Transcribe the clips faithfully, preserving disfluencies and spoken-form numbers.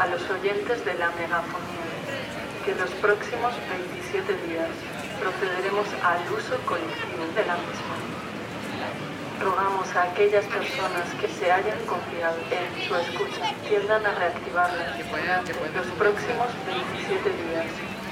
a los oyentes de la megafonía que los próximos veintisiete días procederemos al uso colectivo de la misma. Rogamos a aquellas personas que se hayan confiado en su escucha tiendan a reactivarla durante los próximos veintisiete días.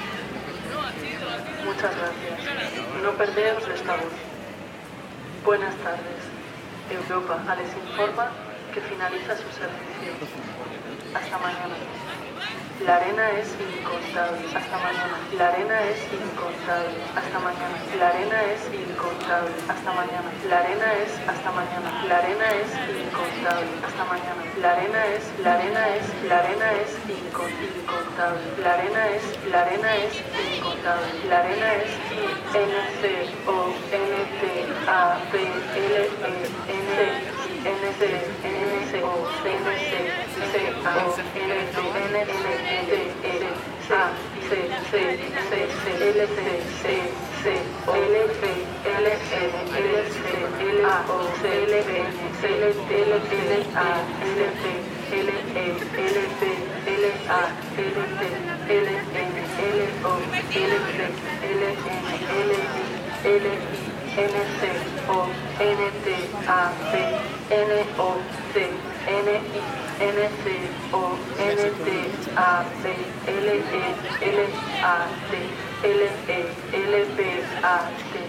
Muchas gracias. No perdeos de esta voz. Buenas tardes. Europa les informa que finaliza su servicio. Hasta mañana. La arena es incontable. Hasta mañana. La arena es incontable. Hasta mañana. La arena es incontable. Hasta mañana. La arena es hasta mañana. La arena es incontable. Hasta mañana. La arena es la arena es la arena es incon, incontable. La arena es la arena es incontable. La arena es N C O N T A P L E N N C N C O N C C A N N N N D A C C C C L C C C L P L N L C L A O C L N C L T L L A L P L E L P L A L T L N L O L C L N L I L I N C O N T A P N O C N I N C O N T A P L E L A T L E L P A T.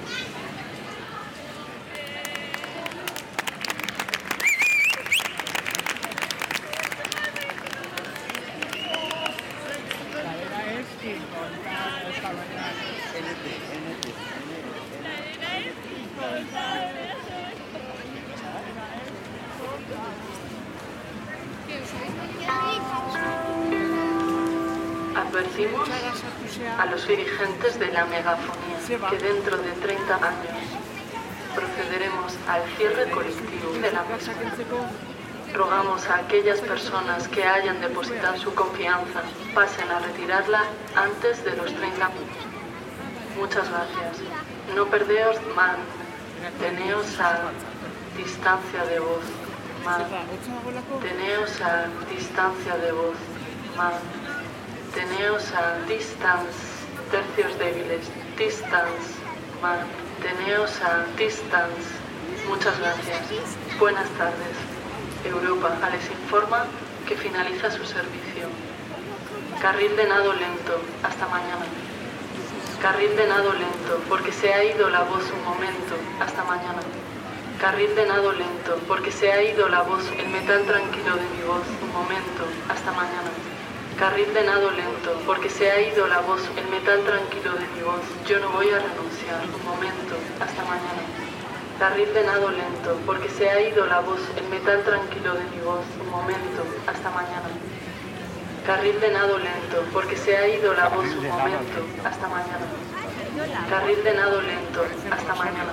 Advertimos a los dirigentes de la megafonía que dentro de treinta años procederemos al cierre colectivo de la misma. Rogamos a aquellas personas que hayan depositado su confianza pasen a retirarla antes de los treinta años. Muchas gracias. No perdeos más. Teneos a distancia de voz. Más. Teneos a distancia de voz. Más. Teneos a distance, tercios débiles, distance, man. Teneos a distance. Muchas gracias. Buenas tardes. Europa les informa que finaliza su servicio. Carril de nado lento. Hasta mañana. Carril de nado lento, porque se ha ido la voz un momento. Hasta mañana. Carril de nado lento, porque se ha ido la voz, el metal tranquilo de mi voz un momento. Hasta mañana. Carril de nado lento, porque se ha ido la voz, el metal tranquilo de mi voz. Yo no voy a renunciar. Un momento. Hasta mañana. Carril de nado lento, porque se ha ido la voz, el metal tranquilo de mi voz. Un momento. Hasta mañana. Carril de nado lento, porque se ha ido la voz. Un momento. Hasta mañana. Carril de nado lento. Hasta mañana.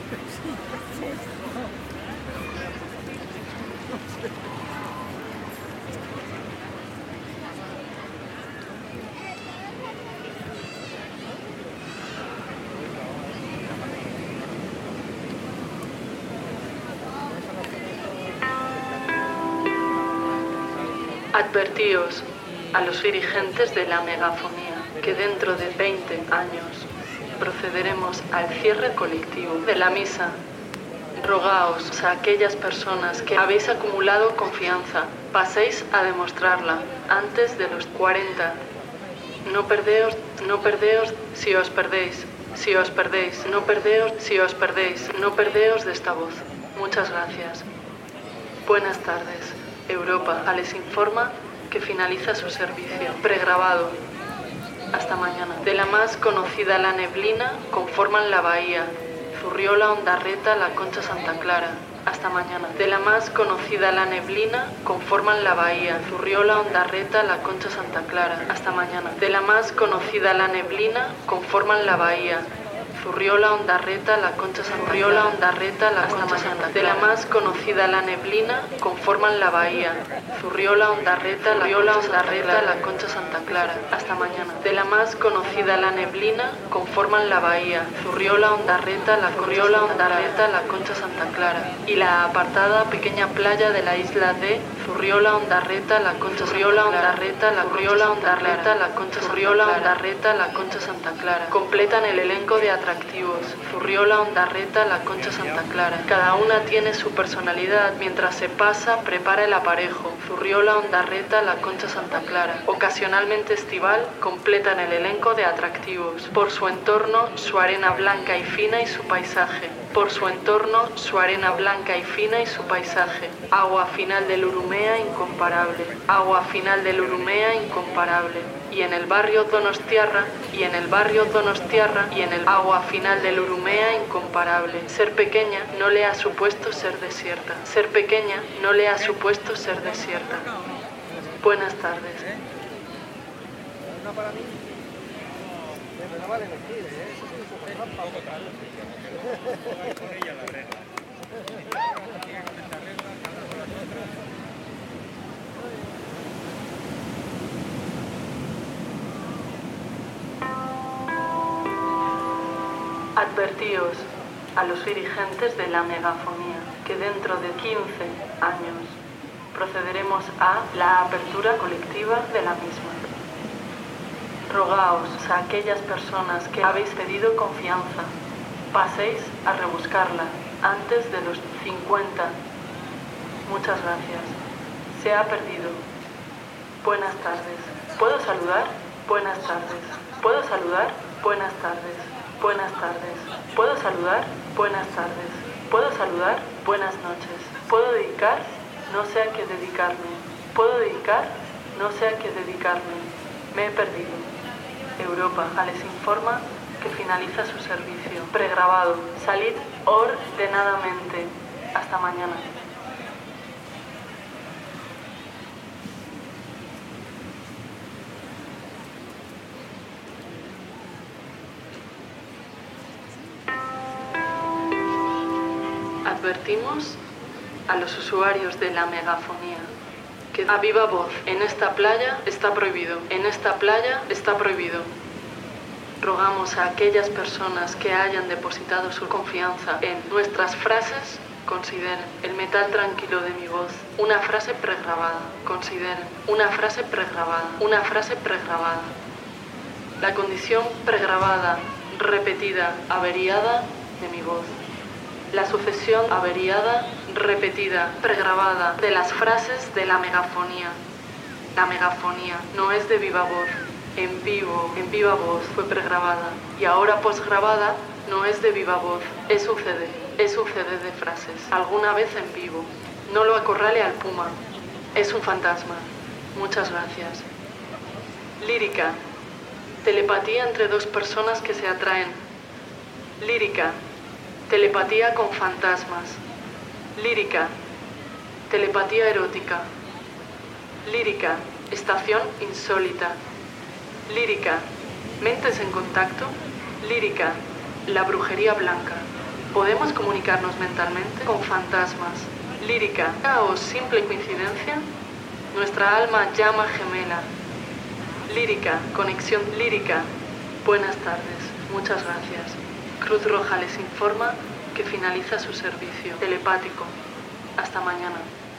Advertíos a los dirigentes de la megafonía que dentro de veinte años procederemos al cierre colectivo de la misa. Rogaos a aquellas personas que habéis acumulado confianza, paséis a demostrarla antes de los cuarenta. No perdeos, no perdeos si os perdéis, si os perdéis, no perdeos si os perdéis, no perdeos de esta voz. Muchas gracias. Buenas tardes. Europa les informa que finaliza su servicio. Pregrabado. Hasta mañana. De la más conocida la neblina conforman la bahía. Zurriola, Ondarreta, la Concha Santa Clara. Hasta mañana. De la más conocida la neblina conforman la bahía. Zurriola, Ondarreta, la Concha Santa Clara. Hasta mañana. De la más conocida la neblina conforman la bahía. Zurriola, Ondarreta, la Concha Santa Zurriola, Ondarreta, la Concha Santa Clara. De la más conocida, la neblina, conforman la bahía. Zurriola, Ondarreta, la Zurriola, Ondarreta, la Concha Santa Clara. Hasta mañana. De la más conocida, la neblina, conforman la bahía. Zurriola, Ondarreta, la Zurriola, Ondarreta, la Concha Santa Clara. Y la apartada pequeña playa de la isla de Zurriola, Ondarreta, la Concha Zurriola, Ondarreta, la Zurriola, Ondarreta, la Concha Zurriola, Ondarreta, la Concha Santa Clara. Completan el elenco de atractivos. Zurriola, Ondarreta, la Concha Santa Clara. Cada una tiene su personalidad. Mientras se pasa, prepara el aparejo. Zurriola, Ondarreta, la Concha Santa Clara. Ocasionalmente estival, completan el elenco de atractivos. Por su entorno, su arena blanca y fina y su paisaje. Por su entorno, su arena blanca y fina y su paisaje. Agua final del Urumea incomparable. Agua final del Urumea incomparable. Y en el barrio Donostiarra, y en el barrio Donostiarra, y en el agua final del Urumea incomparable. Ser pequeña no le ha supuesto ser desierta. Ser pequeña no le ha supuesto ser desierta. Buenas tardes. Advertíos a los dirigentes de la megafonía que dentro de quince años procederemos a la apertura colectiva de la misma. Rogaos a aquellas personas que habéis pedido confianza, paséis a rebuscarla antes de los cincuenta. Muchas gracias. Se ha perdido. Buenas tardes. ¿Puedo saludar? Buenas tardes. ¿Puedo saludar? Buenas tardes. Buenas tardes. ¿Puedo saludar? Buenas tardes. ¿Puedo saludar? Buenas noches. ¿Puedo dedicar? No sé a qué dedicarme. ¿Puedo dedicar? No sé a qué dedicarme. Me he perdido. Europa les informa que finaliza su servicio. Pregrabado. Salid ordenadamente. Hasta mañana. Advertimos a los usuarios de la megafonía que a viva voz, en esta playa está prohibido, en esta playa está prohibido. Rogamos a aquellas personas que hayan depositado su confianza en nuestras frases, consideren el metal tranquilo de mi voz, una frase pregrabada, consideren una frase pregrabada, una frase pregrabada. La condición pregrabada, repetida, averiada de mi voz. La sucesión averiada, repetida, pregrabada de las frases de la megafonía. La megafonía no es de viva voz, en vivo, en viva voz fue pregrabada y ahora posgrabada no es de viva voz, es un C D, es un C D de frases, alguna vez en vivo. No lo acorrale al puma, es un fantasma. Muchas gracias. Lírica, telepatía entre dos personas que se atraen. Lírica, telepatía con fantasmas. Lírica, telepatía erótica. Lírica, estación insólita. Lírica, mentes en contacto. Lírica, la brujería blanca. ¿Podemos comunicarnos mentalmente con fantasmas? Lírica, o simple coincidencia. Nuestra alma llama gemela. Lírica, conexión lírica. Buenas tardes, muchas gracias. Cruz Roja les informa que finaliza su servicio telepático. Hasta mañana.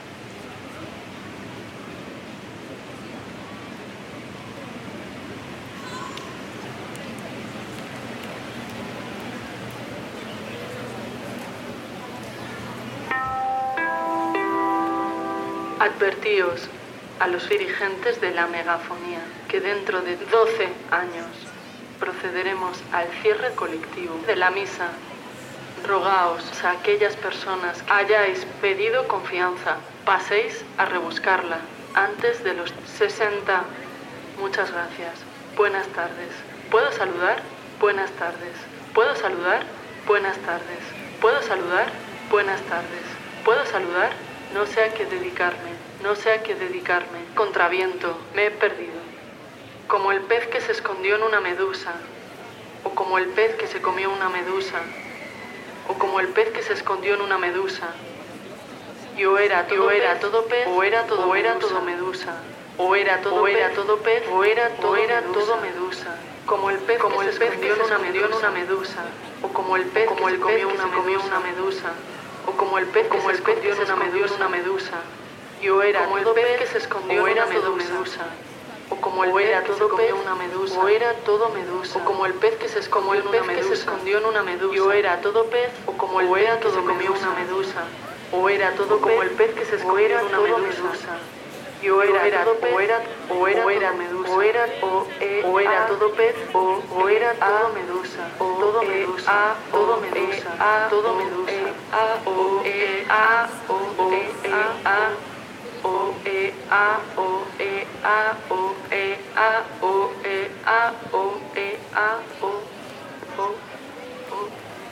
Advertíos a los dirigentes de la megafonía que dentro de doce años procederemos al cierre colectivo de la misa. Rogaos a aquellas personas que hayáis pedido confianza, paséis a rebuscarla antes de los sesenta. Muchas gracias. Buenas tardes. ¿Puedo saludar? Buenas tardes. ¿Puedo saludar? Buenas tardes. ¿Puedo saludar? Buenas tardes. ¿Puedo saludar? No sé a qué dedicarme. No sé a qué dedicarme. Contraviento. Me he perdido. Como el pez que se escondió en una medusa. o como el pez que se comió una medusa, o como el pez que se escondió en una medusa. Yo era, yo era todo pez, o era todo, o era todo medusa, o era todo, o era todo pez, o era todo, era todo medusa. Como el pez, como el pez que se escondió en una medusa, o como el pez, como el pez que se comió una medusa, o como el pez, como el pez que se escondió en una medusa. Yo era como el pez que se escondió en una medusa. O como el pez que se comió una medusa, o era todo medusa, o como el pez que se escondió en una medusa, en una medusa. Yo era todo pez, o como el pez que se comió una medusa, o era todo como el pez que se escondió en una medusa. Yo era todo pez, o era o era medusa, o era o o era todo pez, o o era todo medusa, o todo medusa, todo medusa, todo medusa, a o e a o e a O, E, A, O, E, A, O, E, A, O, E, A, O, E, A, O, O, O.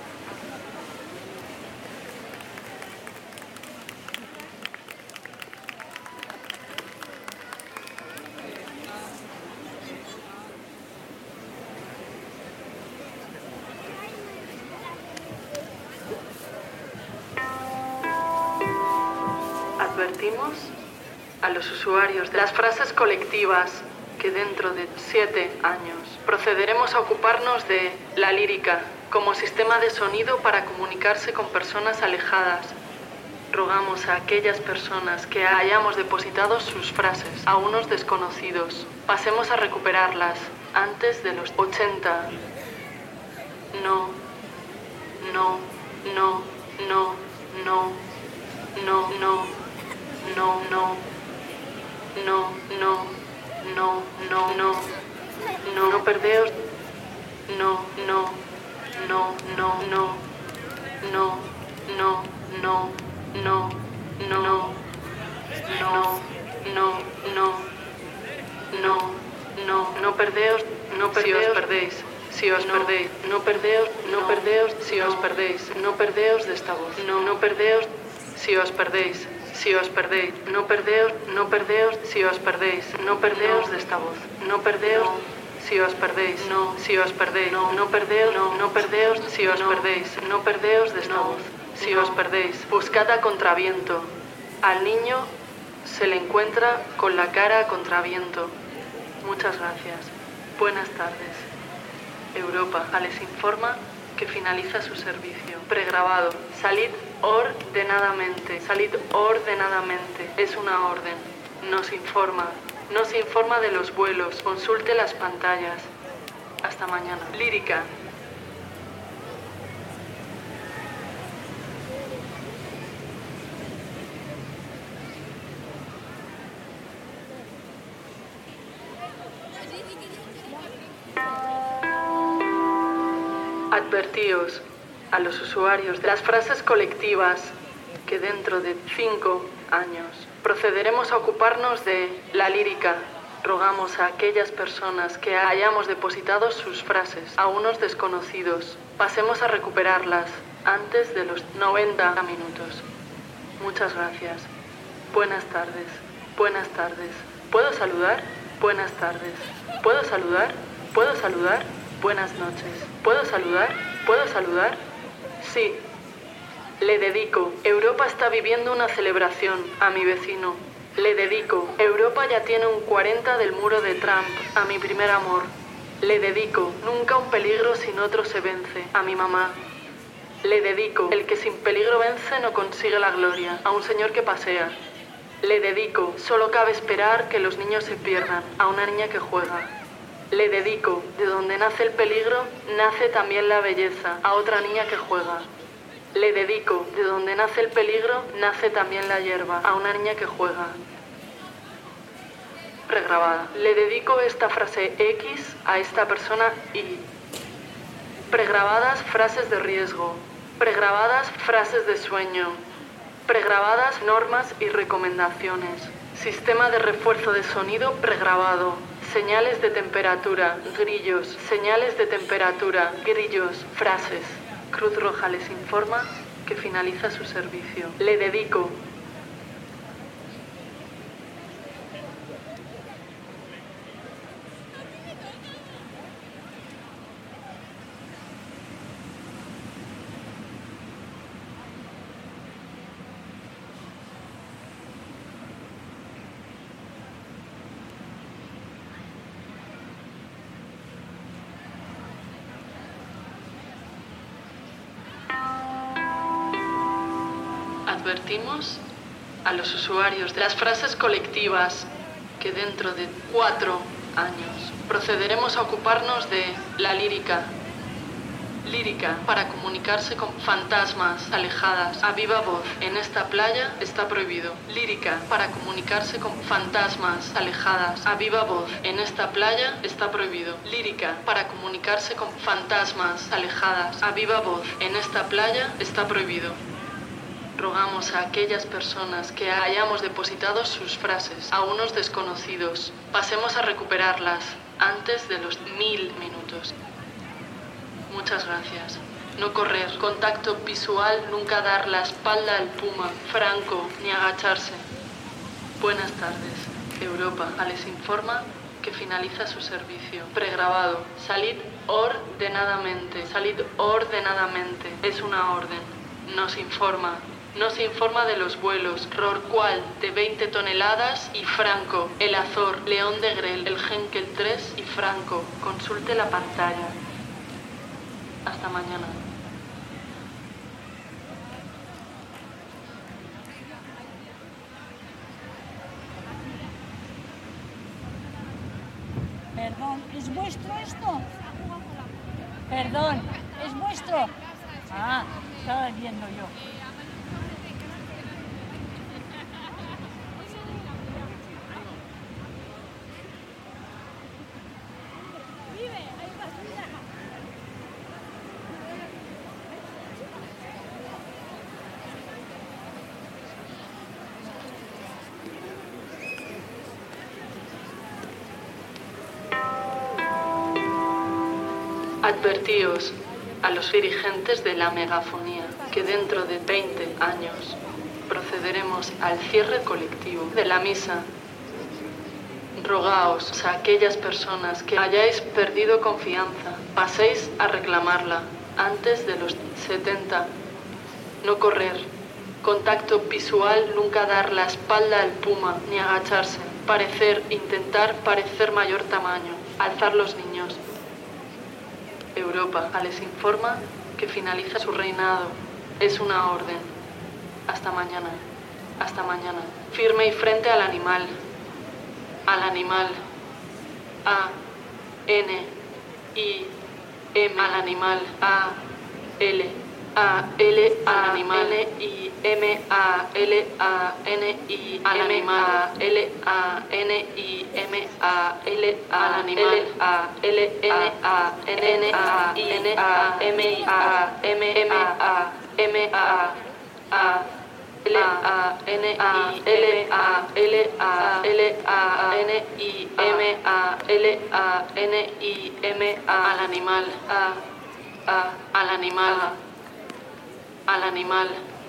Advertimos a los usuarios de las frases colectivas que dentro de siete años procederemos a ocuparnos de la lírica como sistema de sonido para comunicarse con personas alejadas. Rogamos a aquellas personas que hayamos depositado sus frases a unos desconocidos, pasemos a recuperarlas antes de los ochenta. No, no, no, no, no, no, no, no, no. No, no, no, no, no, no, no perdeos, no, no, no, no, no, no, no, no, no, no, no, no, no, no, no, no perdeos, no perdeos, perdéis, si os perdéis, no perdeos, no perdeos, si os perdéis, no perdeos de esta voz, no, no perdeos, si os perdéis. Si os perdéis, no perdeos, no perdeos, si os perdéis, no perdeos de esta voz, no perdeos, si os perdéis, no, si os perdéis, no, no perdeos, no, no perdeos, si os perdéis, no perdeos de esta voz, si os perdéis, buscad a contraviento. Al niño se le encuentra con la cara a contraviento. Muchas gracias. Buenas tardes. Europa les informa que finaliza su servicio. Pregrabado. Salid ordenadamente. Salid ordenadamente. Es una orden. Nos informa. Nos informa de los vuelos. Consulte las pantallas. Hasta mañana. Lírica. Advertíos a los usuarios de las frases colectivas que dentro de cinco años procederemos a ocuparnos de la lírica. Rogamos a aquellas personas que hayamos depositado sus frases a unos desconocidos, pasemos a recuperarlas antes de los noventa minutos. Muchas gracias. Buenas tardes. Buenas tardes. ¿Puedo saludar? Buenas tardes. ¿Puedo saludar? ¿Puedo saludar? Buenas noches. ¿Puedo saludar? ¿Puedo saludar? Sí. Le dedico. Europa está viviendo una celebración a mi vecino. Le dedico. Europa ya tiene un cuarenta del muro de Trump. A mi primer amor. Le dedico. Nunca un peligro sin otro se vence. A mi mamá. Le dedico. El que sin peligro vence no consigue la gloria. A un señor que pasea. Le dedico. Solo cabe esperar que los niños se pierdan. A una niña que juega. Le dedico. De donde nace el peligro, nace también la belleza. A otra niña que juega. Le dedico. De donde nace el peligro, nace también la hierba. A una niña que juega. Pregrabada. Le dedico esta frase X a esta persona Y. Pregrabadas frases de riesgo. Pregrabadas frases de sueño. Pregrabadas normas y recomendaciones. Sistema de refuerzo de sonido pregrabado. Señales de temperatura, grillos, señales de temperatura, grillos, frases. Cruz Roja les informa que finaliza su servicio. Le dedico. Advertimos a los usuarios de las frases colectivas que dentro de cuatro años procederemos a ocuparnos de la lírica. Lírica para comunicarse con fantasmas alejadas a viva voz. En esta playa está prohibido. Lírica para comunicarse con fantasmas alejadas a viva voz. En esta playa está prohibido. Lírica para comunicarse con fantasmas alejadas a viva voz. En esta playa está prohibido. Rogamos a aquellas personas que hayamos depositado sus frases a unos desconocidos. Pasemos a recuperarlas antes de los mil minutos. Muchas gracias. No correr, contacto visual, nunca dar la espalda al puma, franco, ni agacharse. Buenas tardes. Europa les informa que finaliza su servicio. Pregrabado. Salid ordenadamente. Salid ordenadamente. Es una orden. Nos informa. Nos informa de los vuelos Rorqual de veinte toneladas y Franco, el Azor, León de Grel, el Henkel tres y Franco. Consulte la pantalla. Hasta mañana. Perdón, ¿es vuestro esto? Perdón, ¿es vuestro? Ah, estaba viendo yo. Advertíos a los dirigentes de la megafonía que dentro de veinte años procederemos al cierre colectivo de la misa. Rogaos a aquellas personas que hayáis perdido confianza, paséis a reclamarla antes de los setenta. No correr, contacto visual, nunca dar la espalda al puma, ni agacharse, parecer, intentar parecer mayor tamaño, alzar los niños. Europa les informa que finaliza su reinado. Es una orden. Hasta mañana. Hasta mañana. Firme y frente al animal. Al animal. A. N. I. M. Al animal. A. L. A. L. Al animal. N. I. M. A. L. A. N. I. Al animal. L. A. N. I. M. A. L. Al animal. A. L. N. A. N. A. I. N. A. M. I. A. M. M. A. M. A. A. L. A. N. I. L. A. L. A. L. A. N. I. M. A. L. A. N. I. M. A. Al animal. A. A. Al animal. Al animal.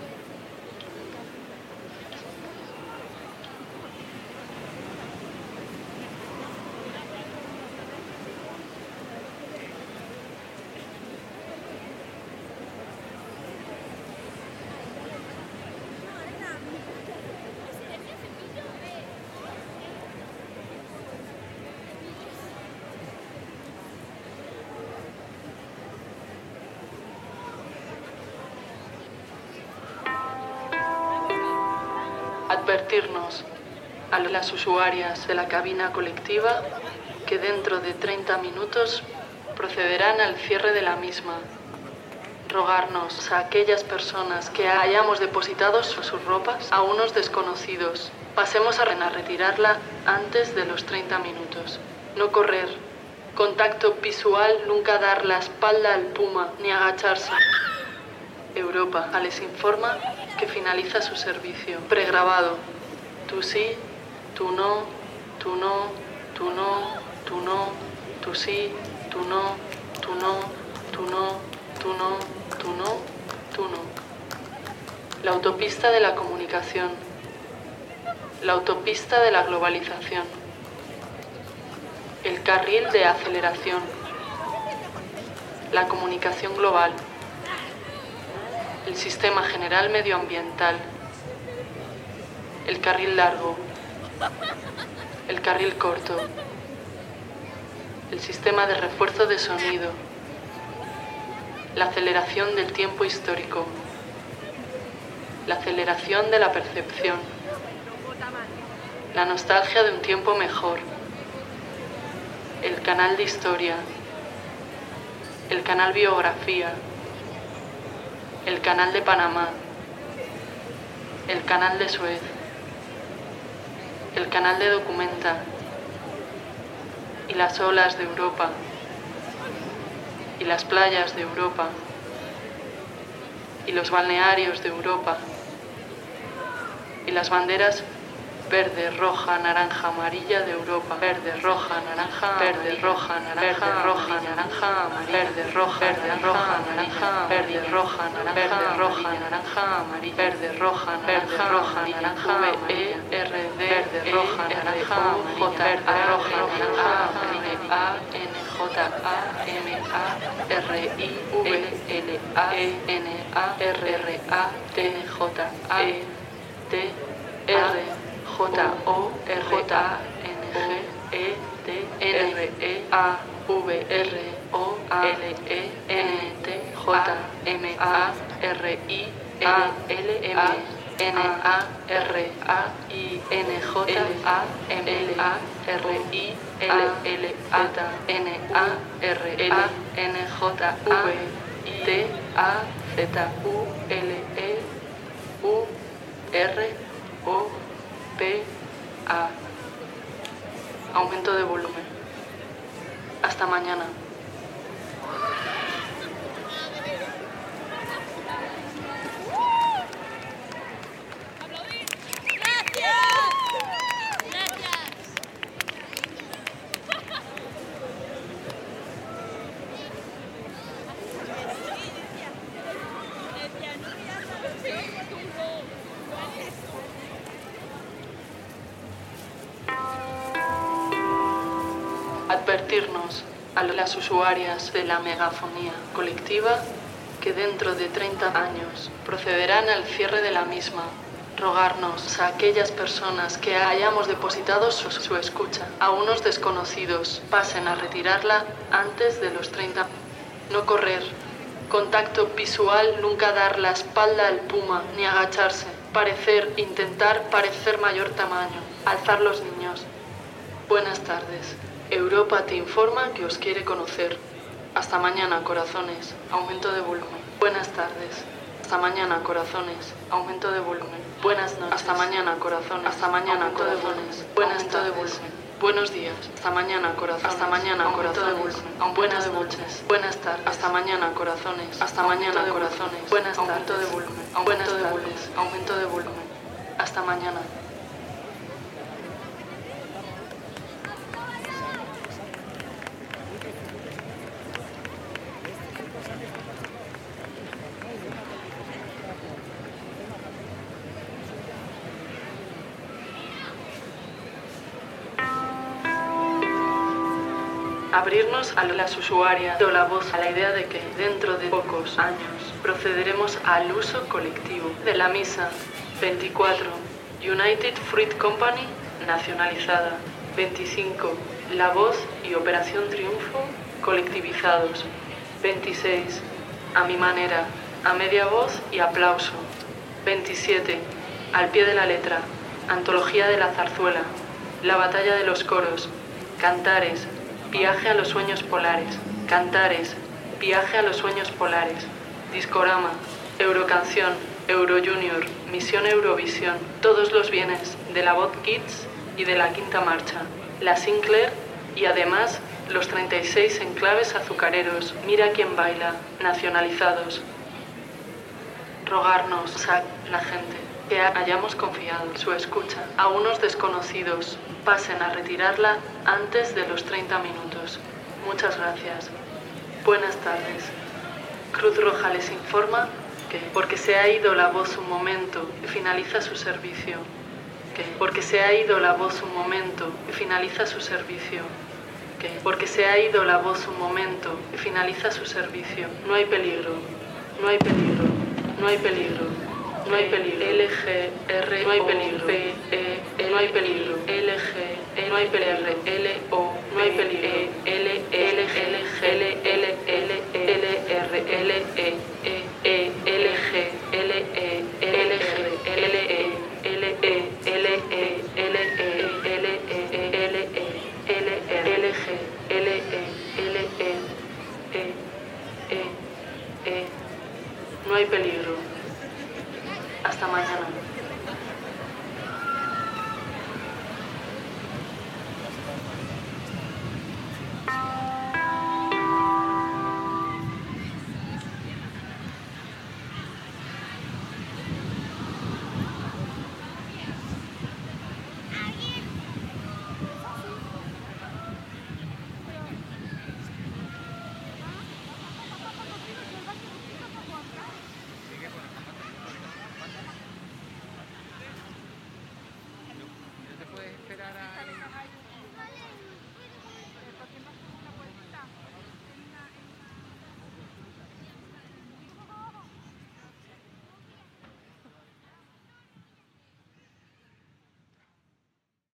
Advertirnos a las usuarias de la cabina colectiva que dentro de treinta minutos procederán al cierre de la misma. Rogarnos a aquellas personas que hayamos depositado sus ropas a unos desconocidos. Pasemos a retirarla antes de los treinta minutos. No correr. Contacto visual, nunca dar la espalda al puma, ni agacharse. Europa les informa que finaliza su servicio. Pregrabado. Tú sí, tú no, tú no, tú no, tú no, tú sí, tú no, tú no, tú no, tú no, tú no, tú no. La autopista de la comunicación. La autopista de la globalización. El carril de aceleración. La comunicación global. El sistema general medioambiental, el carril largo, el carril corto, el sistema de refuerzo de sonido, la aceleración del tiempo histórico, la aceleración de la percepción, la nostalgia de un tiempo mejor, el canal de historia, el canal biografía, el canal de Panamá, el canal de Suez, el canal de Documenta y las olas de Europa y las playas de Europa y los balnearios de Europa y las banderas verde, roja, naranja, amarilla de Europa, verde, roja, naranja, verde, roja, naranja, roja, naranja, amarilla, verde, roja, verde, roja, naranja, verde, roja, naranja, verde, roja, naranja, amarilla, verde, roja, naranja, roja, naranja, V E R D, verde, roja, naranja, J, verde, roja, naranja, A N J A M A R I V L A E N A R R A T J A E T R J O R A N G E T R E A V R O L E N T J M A R I L L M N A R A I N J A M L A R I L L Z N A R L N J V I T A Z U L E U R O P A. Aumento de volumen. Hasta mañana. Advertirnos a las usuarias de la megafonía colectiva que dentro de treinta años procederán al cierre de la misma. Rogarnos a aquellas personas que hayamos depositado su, su escucha a unos desconocidos pasen a retirarla antes de los treinta. No correr. Contacto visual, nunca dar la espalda al puma ni agacharse. Parecer, intentar parecer mayor tamaño. Alzar los niños. Buenas tardes. Europa te informa que os quiere conocer. Hasta mañana, corazones. Aumento de volumen. Buenas tardes. Hasta mañana, corazones. Aumento de volumen. Buenas noches. Hasta mañana, corazones. Hasta mañana, corazones. Buenas tardes. Buenos días. Hasta mañana, corazones. Hasta mañana, corazones. Buenas noches. Buenas tardes. Hasta mañana, corazones. Hasta mañana, corazones. Buenas tardes. Aumento de volumen. Buenas tardes. Aumento de volumen. Hasta mañana. Abrirnos a las usuarias o la voz a la idea de que dentro de pocos años procederemos al uso colectivo de la misa. veinticuatro. United Fruit Company nacionalizada. veinticinco. La Voz y Operación Triunfo colectivizados. veintiséis. A mi manera, a media voz y aplauso. veintisiete. Al pie de la letra. Antología de la zarzuela. La batalla de los coros. Cantares. Viaje a los sueños polares. Cantares. Viaje a los sueños polares. Discorama. Eurocanción. Eurojunior. Misión Eurovisión. Todos los bienes de la Voz Kids y de la Quinta Marcha. La Sinclair y además los treinta y seis enclaves azucareros. Mira quién baila. Nacionalizados. Rogarnos a la gente que hayamos confiado su escucha a unos desconocidos pasen a retirarla antes de los treinta minutos. Muchas gracias. Buenas tardes. Cruz Roja les informa que porque se ha ido la voz un momento y finaliza su servicio. Que porque se ha ido la voz un momento y finaliza su servicio. Que porque se ha ido la voz un momento y finaliza su servicio. No hay peligro. No hay peligro. No hay peligro. No hay peligro. L G R. No hay peligro. P E. No hay peligro. L G. No hay peligro. L O. No hay peligro. L